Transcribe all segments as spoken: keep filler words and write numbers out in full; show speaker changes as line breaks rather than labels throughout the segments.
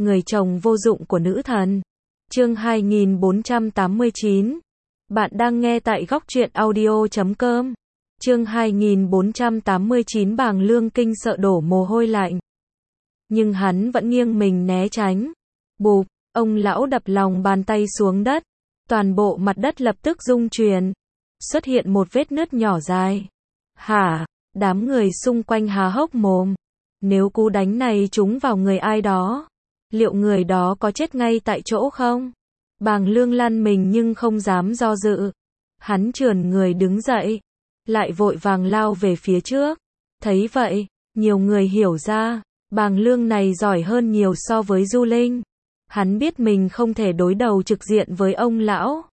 người chồng vô dụng của nữ thần. Chương hai nghìn bốn trăm tám mươi chín. Bạn đang nghe tại góc truyện audio chấm com. Chương hai nghìn bốn trăm tám mươi chín. Bàng Lương kinh sợ đổ mồ hôi lạnh. Nhưng hắn vẫn nghiêng mình né tránh. Bụp, ông lão đập lòng bàn tay xuống đất. Toàn bộ mặt đất lập tức rung chuyển. Xuất hiện một vết nứt nhỏ dài. Hả? Đám người xung quanh há hốc mồm. Nếu cú đánh này trúng vào người ai đó, liệu người đó có chết ngay tại chỗ không? Bàng Lương lăn mình nhưng không dám do dự. Hắn trườn người đứng dậy, lại vội vàng lao về phía trước. Thấy vậy, nhiều người hiểu ra, Bàng Lương này giỏi hơn nhiều so với Du Linh. Hắn biết mình không thể đối đầu trực diện với ông lão,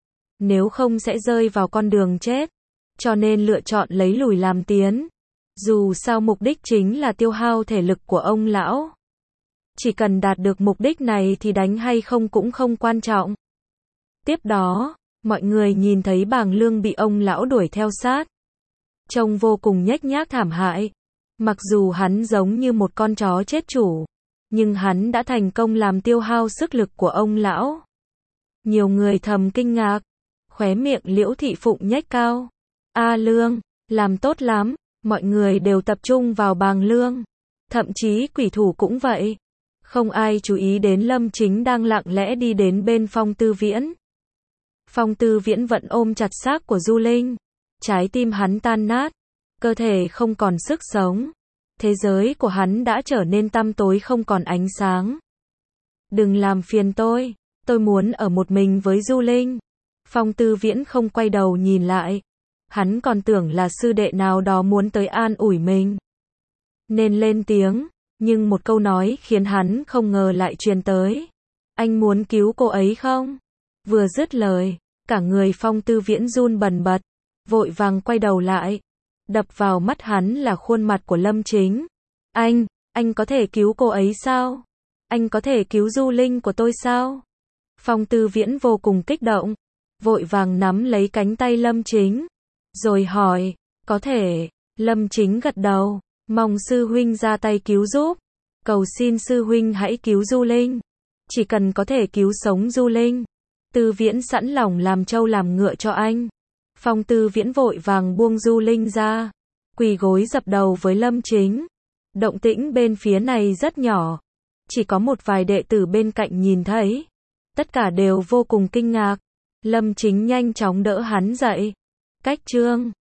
nếu không sẽ rơi vào con đường chết, cho nên lựa chọn lấy lùi làm tiến. Dù sao mục đích chính là tiêu hao thể lực của ông lão. Chỉ cần đạt được mục đích này thì đánh hay không cũng không quan trọng. Tiếp đó, mọi người nhìn thấy Bàng Lương bị ông lão đuổi theo sát. Trông vô cùng nhếch nhác thảm hại. Mặc dù hắn giống như một con chó chết chủ, nhưng hắn đã thành công làm tiêu hao sức lực của ông lão. Nhiều người thầm kinh ngạc. Khóe miệng Liễu Thị Phụng nhếch cao. A Lương, làm tốt lắm. Mọi người đều tập trung vào Bàng Lương. Thậm chí quỷ thủ cũng vậy. Không ai chú ý đến Lâm Chính đang lặng lẽ đi đến bên Phong Tư Viễn. Phong Tư Viễn vẫn ôm chặt xác của Du Linh. Trái tim hắn tan nát. Cơ thể không còn sức sống. Thế giới của hắn đã trở nên tăm tối không còn ánh sáng. Đừng làm phiền tôi. Tôi muốn ở một mình với Du Linh. Phong Tư Viễn không quay đầu nhìn lại. Hắn còn tưởng là sư đệ nào đó muốn tới an ủi mình, nên lên tiếng, nhưng một câu nói khiến hắn không ngờ lại truyền tới. Anh muốn cứu cô ấy không? Vừa dứt lời, cả người Phong Tư Viễn run bần bật, vội vàng quay đầu lại. Đập vào mắt hắn là khuôn mặt của Lâm Chính. Anh, anh có thể cứu cô ấy sao? Anh có thể cứu Du Linh của tôi sao? Phong Tư Viễn vô cùng kích động, vội vàng nắm lấy cánh tay Lâm Chính, rồi hỏi, có thể. Lâm Chính gật đầu, mong sư huynh ra tay cứu giúp. Cầu xin sư huynh hãy cứu Du Linh. Chỉ cần có thể cứu sống Du Linh, Tư Viễn sẵn lòng làm trâu làm ngựa cho anh. Phong Tư Viễn vội vàng buông Du Linh ra, quỳ gối dập đầu với Lâm Chính. Động tĩnh bên phía này rất nhỏ, chỉ có một vài đệ tử bên cạnh nhìn thấy. Tất cả đều vô cùng kinh ngạc. Lâm Chính nhanh chóng đỡ hắn dậy. Cách chương